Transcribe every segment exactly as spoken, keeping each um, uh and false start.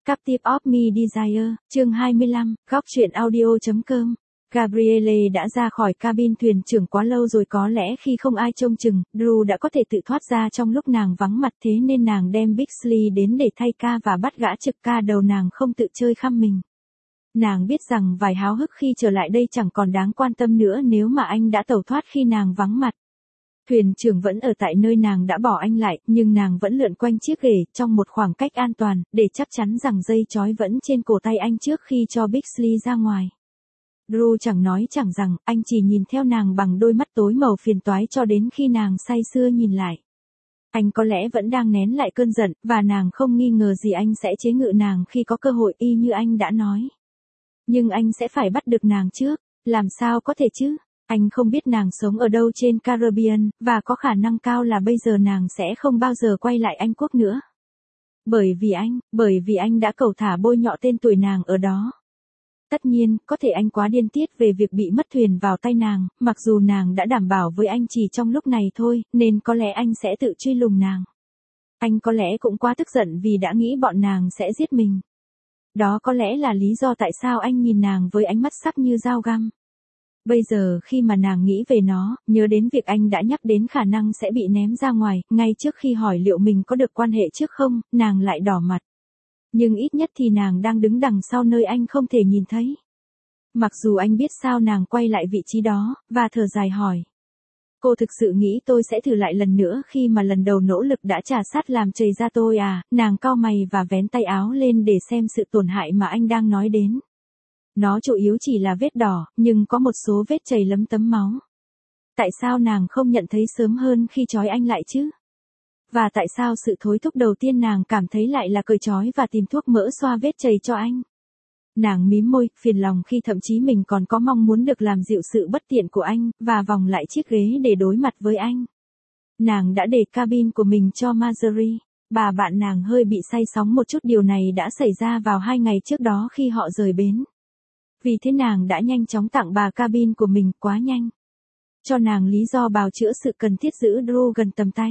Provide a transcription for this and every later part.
Captive of Me Desire, chương hai mươi lăm, góc truyện audio.com. Gabrielle đã ra khỏi cabin thuyền trưởng quá lâu rồi, có lẽ khi không ai trông chừng, Drew đã có thể tự thoát ra trong lúc nàng vắng mặt, thế nên nàng đem Bixley đến để thay ca và bắt gã trực ca đầu nàng không tự chơi khăm mình. Nàng biết rằng vài háo hức khi trở lại đây chẳng còn đáng quan tâm nữa nếu mà anh đã tẩu thoát khi nàng vắng mặt. Thuyền trưởng vẫn ở tại nơi nàng đã bỏ anh lại, nhưng nàng vẫn lượn quanh chiếc ghề trong một khoảng cách an toàn, để chắc chắn rằng dây trói vẫn trên cổ tay anh trước khi cho Bixley ra ngoài. Drew chẳng nói chẳng rằng, anh chỉ nhìn theo nàng bằng đôi mắt tối màu phiền toái cho đến khi nàng say sưa nhìn lại. Anh có lẽ vẫn đang nén lại cơn giận, và nàng không nghi ngờ gì anh sẽ chế ngự nàng khi có cơ hội y như anh đã nói. Nhưng anh sẽ phải bắt được nàng trước, làm sao có thể chứ? Anh không biết nàng sống ở đâu trên Caribbean, và có khả năng cao là bây giờ nàng sẽ không bao giờ quay lại Anh Quốc nữa. Bởi vì anh, bởi vì anh đã cẩu thả bôi nhọ tên tuổi nàng ở đó. Tất nhiên, có thể anh quá điên tiết về việc bị mất thuyền vào tay nàng, mặc dù nàng đã đảm bảo với anh chỉ trong lúc này thôi, nên có lẽ anh sẽ tự truy lùng nàng. Anh có lẽ cũng quá tức giận vì đã nghĩ bọn nàng sẽ giết mình. Đó có lẽ là lý do tại sao anh nhìn nàng với ánh mắt sắc như dao găm. Bây giờ khi mà nàng nghĩ về nó, nhớ đến việc anh đã nhắc đến khả năng sẽ bị ném ra ngoài, ngay trước khi hỏi liệu mình có được quan hệ trước không, nàng lại đỏ mặt. Nhưng ít nhất thì nàng đang đứng đằng sau nơi anh không thể nhìn thấy. Mặc dù anh biết sao nàng quay lại vị trí đó, và thở dài hỏi. Cô thực sự nghĩ tôi sẽ thử lại lần nữa khi mà lần đầu nỗ lực đã trà sát làm chảy ra tôi à? Nàng cau mày và vén tay áo lên để xem sự tổn hại mà anh đang nói đến. Nó chủ yếu chỉ là vết đỏ, nhưng có một số vết chảy lấm tấm máu. Tại sao nàng không nhận thấy sớm hơn khi trói anh lại chứ? Và tại sao sự thối thúc đầu tiên nàng cảm thấy lại là cởi trói và tìm thuốc mỡ xoa vết chảy cho anh? Nàng mím môi, phiền lòng khi thậm chí mình còn có mong muốn được làm dịu sự bất tiện của anh, và vòng lại chiếc ghế để đối mặt với anh. Nàng đã để cabin của mình cho Marjorie. Bà bạn nàng hơi bị say sóng một chút, điều này đã xảy ra vào hai ngày trước đó khi họ rời bến. Vì thế nàng đã nhanh chóng tặng bà cabin của mình, quá nhanh. Cho nàng lý do bào chữa sự cần thiết giữ Drew gần tầm tay.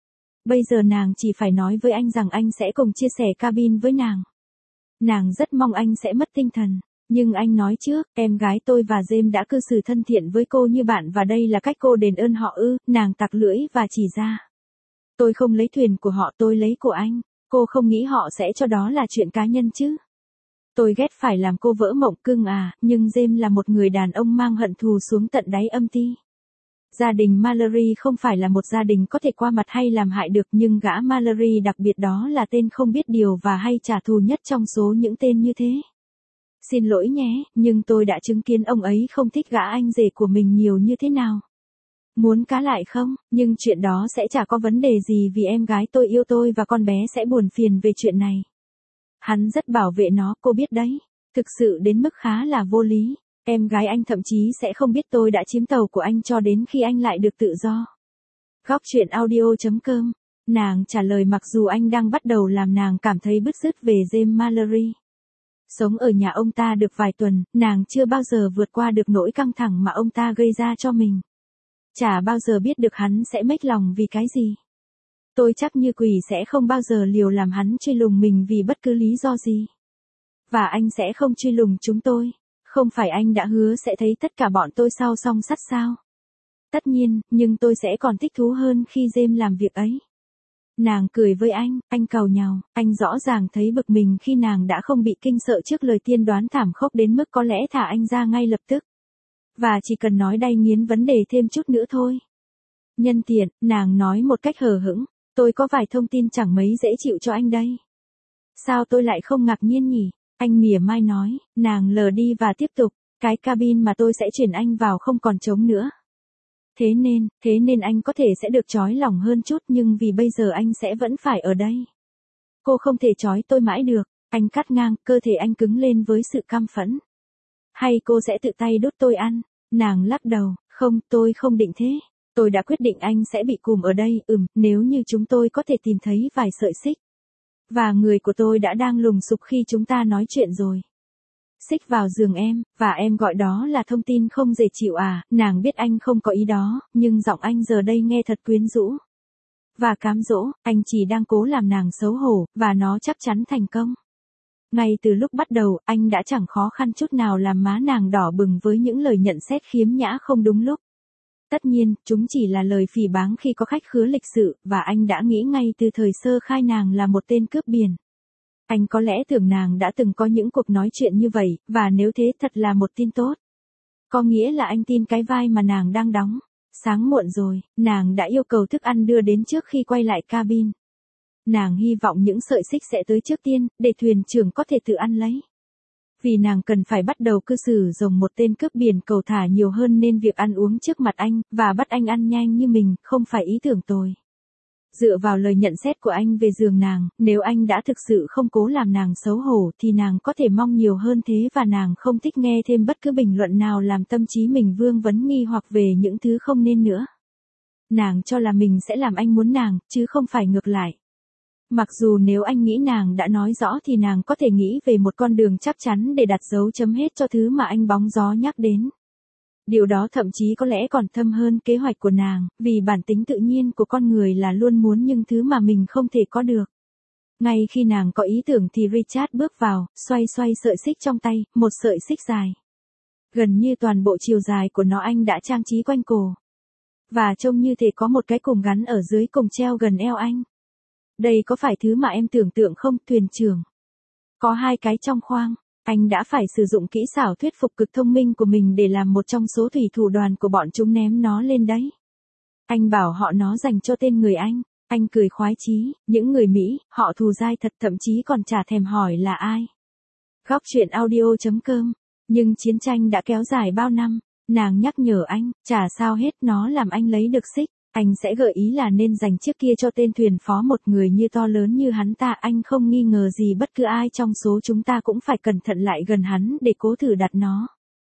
Bây giờ nàng chỉ phải nói với anh rằng anh sẽ cùng chia sẻ cabin với nàng. Nàng rất mong anh sẽ mất tinh thần. Nhưng anh nói trước, em gái tôi và James đã cư xử thân thiện với cô như bạn và đây là cách cô đền ơn họ ư, nàng tặc lưỡi và chỉ ra. Tôi không lấy thuyền của họ, tôi lấy của anh. Cô không nghĩ họ sẽ cho đó là chuyện cá nhân chứ? Tôi ghét phải làm cô vỡ mộng cưng à, nhưng James là một người đàn ông mang hận thù xuống tận đáy âm ti. Gia đình Mallory không phải là một gia đình có thể qua mặt hay làm hại được, nhưng gã Mallory đặc biệt đó là tên không biết điều và hay trả thù nhất trong số những tên như thế. Xin lỗi nhé, nhưng tôi đã chứng kiến ông ấy không thích gã anh rể của mình nhiều như thế nào. Muốn cá lại không? Nhưng chuyện đó sẽ chả có vấn đề gì vì em gái tôi yêu tôi và con bé sẽ buồn phiền về chuyện này. Hắn rất bảo vệ nó, cô biết đấy. Thực sự đến mức khá là vô lý. Em gái anh thậm chí sẽ không biết tôi đã chiếm tàu của anh cho đến khi anh lại được tự do. Góc truyện audio.com. Nàng trả lời mặc dù anh đang bắt đầu làm nàng cảm thấy bứt rứt về James Mallory. Sống ở nhà ông ta được vài tuần, nàng chưa bao giờ vượt qua được nỗi căng thẳng mà ông ta gây ra cho mình. Chả bao giờ biết được hắn sẽ mếch lòng vì cái gì. Tôi chắc như quỷ sẽ không bao giờ liều làm hắn truy lùng mình vì bất cứ lý do gì. Và anh sẽ không truy lùng chúng tôi. Không phải anh đã hứa sẽ thấy tất cả bọn tôi sau song sắt sao? Tất nhiên, nhưng tôi sẽ còn thích thú hơn khi James làm việc ấy. Nàng cười với anh, anh càu nhàu, anh rõ ràng thấy bực mình khi nàng đã không bị kinh sợ trước lời tiên đoán thảm khốc đến mức có lẽ thả anh ra ngay lập tức. Và chỉ cần nói đay nghiến vấn đề thêm chút nữa thôi. Nhân tiện, nàng nói một cách hờ hững, tôi có vài thông tin chẳng mấy dễ chịu cho anh đây. Sao tôi lại không ngạc nhiên nhỉ? Anh mỉa mai nói, nàng lờ đi và tiếp tục, cái cabin mà tôi sẽ chuyển anh vào không còn trống nữa. Thế nên, thế nên anh có thể sẽ được trói lỏng hơn chút nhưng vì bây giờ anh sẽ vẫn phải ở đây. Cô không thể trói tôi mãi được, anh cắt ngang, cơ thể anh cứng lên với sự căm phẫn. Hay cô sẽ tự tay đốt tôi ăn? Nàng lắc đầu, không, tôi không định thế. Tôi đã quyết định anh sẽ bị cùm ở đây, ừm, nếu như chúng tôi có thể tìm thấy vài sợi xích. Và người của tôi đã đang lùng sục khi chúng ta nói chuyện rồi. Xích vào giường em, và em gọi đó là thông tin không dễ chịu à? Nàng biết anh không có ý đó, nhưng giọng anh giờ đây nghe thật quyến rũ. Và cám dỗ, anh chỉ đang cố làm nàng xấu hổ, và nó chắc chắn thành công. Ngay từ lúc bắt đầu, anh đã chẳng khó khăn chút nào làm má nàng đỏ bừng với những lời nhận xét khiếm nhã không đúng lúc. Tất nhiên, chúng chỉ là lời phỉ báng khi có khách khứa lịch sự, và anh đã nghĩ ngay từ thời sơ khai nàng là một tên cướp biển. Anh có lẽ tưởng nàng đã từng có những cuộc nói chuyện như vậy, và nếu thế thật là một tin tốt. Có nghĩa là anh tin cái vai mà nàng đang đóng. Sáng muộn rồi, nàng đã yêu cầu thức ăn đưa đến trước khi quay lại cabin. Nàng hy vọng những sợi xích sẽ tới trước tiên, để thuyền trưởng có thể tự ăn lấy. Vì nàng cần phải bắt đầu cư xử giống một tên cướp biển cầu thả nhiều hơn nên việc ăn uống trước mặt anh, và bắt anh ăn nhanh như mình, không phải ý tưởng tồi. Dựa vào lời nhận xét của anh về giường nàng, nếu anh đã thực sự không cố làm nàng xấu hổ thì nàng có thể mong nhiều hơn thế và nàng không thích nghe thêm bất cứ bình luận nào làm tâm trí mình vương vấn nghi hoặc về những thứ không nên nữa. Nàng cho là mình sẽ làm anh muốn nàng, chứ không phải ngược lại. Mặc dù nếu anh nghĩ nàng đã nói rõ thì nàng có thể nghĩ về một con đường chắc chắn để đặt dấu chấm hết cho thứ mà anh bóng gió nhắc đến. Điều đó thậm chí có lẽ còn thâm hơn kế hoạch của nàng, vì bản tính tự nhiên của con người là luôn muốn những thứ mà mình không thể có được. Ngay khi nàng có ý tưởng thì Richard bước vào, xoay xoay sợi xích trong tay, một sợi xích dài. Gần như toàn bộ chiều dài của nó anh đã trang trí quanh cổ. Và trông như thể có một cái cùm gắn ở dưới cùng treo gần eo anh. Đây có phải thứ mà em tưởng tượng không, thuyền trưởng? Có hai cái trong khoang. Anh đã phải sử dụng kỹ xảo thuyết phục cực thông minh của mình để làm một trong số thủy thủ đoàn của bọn chúng ném nó lên đấy. Anh bảo họ nó dành cho tên người Anh. Anh cười khoái chí, những người Mỹ, họ thù dai thật, thậm chí còn chả thèm hỏi là ai. Góc truyện audio chấm com. Nhưng chiến tranh đã kéo dài bao năm. Nàng nhắc nhở anh, chả sao hết, nó làm anh lấy được xích. Anh sẽ gợi ý là nên dành chiếc kia cho tên thuyền phó, một người như to lớn như hắn ta. Anh không nghi ngờ gì bất cứ ai trong số chúng ta cũng phải cẩn thận lại gần hắn để cố thử đặt nó.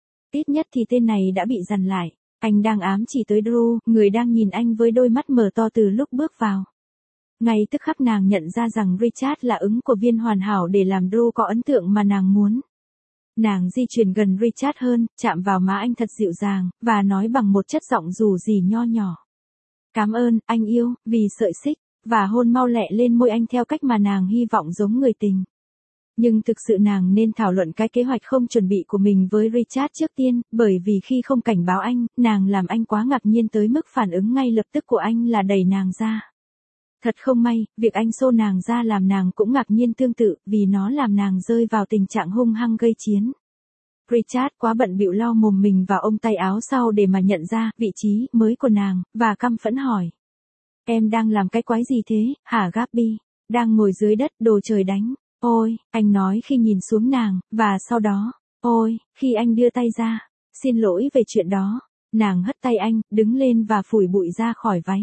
Ít nhất thì tên này đã bị dằn lại. Anh đang ám chỉ tới Drew, người đang nhìn anh với đôi mắt mở to từ lúc bước vào. Ngay tức khắc nàng nhận ra rằng Richard là ứng của viên hoàn hảo để làm Drew có ấn tượng mà nàng muốn. Nàng di chuyển gần Richard hơn, chạm vào má anh thật dịu dàng, và nói bằng một chất giọng dù gì nho nhỏ. Cảm ơn, anh yêu, vì sợi xích, và hôn mau lẹ lên môi anh theo cách mà nàng hy vọng giống người tình. Nhưng thực sự nàng nên thảo luận cái kế hoạch không chuẩn bị của mình với Richard trước tiên, bởi vì khi không cảnh báo anh, nàng làm anh quá ngạc nhiên tới mức phản ứng ngay lập tức của anh là đẩy nàng ra. Thật không may, việc anh xô nàng ra làm nàng cũng ngạc nhiên tương tự, vì nó làm nàng rơi vào tình trạng hung hăng gây chiến. Richard quá bận bịu lau mồm mình vào ống tay áo sau để mà nhận ra vị trí mới của nàng, và căm phẫn hỏi. Em đang làm cái quái gì thế, hả Gaby? Đang ngồi dưới đất, đồ trời đánh. Ôi, anh nói khi nhìn xuống nàng, và sau đó, ôi, khi anh đưa tay ra. Xin lỗi về chuyện đó. Nàng hất tay anh, đứng lên và phủi bụi ra khỏi váy.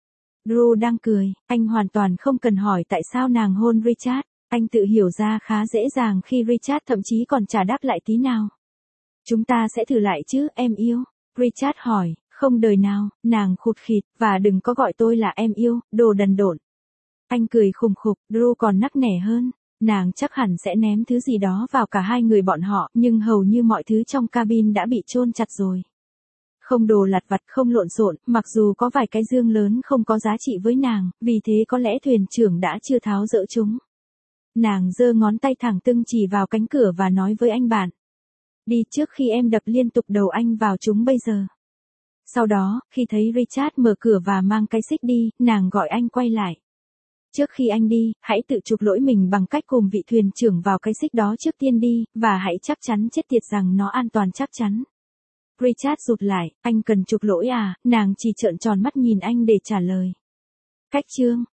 Drew đang cười, anh hoàn toàn không cần hỏi tại sao nàng hôn Richard. Anh tự hiểu ra khá dễ dàng khi Richard thậm chí còn chả đáp lại tí nào. Chúng ta sẽ thử lại chứ, em yêu? Richard hỏi, không đời nào, nàng khụt khịt, và đừng có gọi tôi là em yêu, đồ đần độn. Anh cười khùng khục, Drew còn nắc nẻ hơn. Nàng chắc hẳn sẽ ném thứ gì đó vào cả hai người bọn họ, nhưng hầu như mọi thứ trong cabin đã bị chôn chặt rồi. Không đồ lặt vặt, không lộn xộn, mặc dù có vài cái dương lớn không có giá trị với nàng, vì thế có lẽ thuyền trưởng đã chưa tháo dỡ chúng. Nàng giơ ngón tay thẳng tưng chỉ vào cánh cửa và nói với anh bạn. Đi trước khi em đập liên tục đầu anh vào chúng bây giờ. Sau đó, khi thấy Richard mở cửa và mang cái xích đi, nàng gọi anh quay lại. Trước khi anh đi, hãy tự chuộc lỗi mình bằng cách cùng vị thuyền trưởng vào cái xích đó trước tiên đi, và hãy chắc chắn chết tiệt rằng nó an toàn chắc chắn. Richard rụt lại, anh cần chuộc lỗi à, nàng chỉ trợn tròn mắt nhìn anh để trả lời. Cách chương,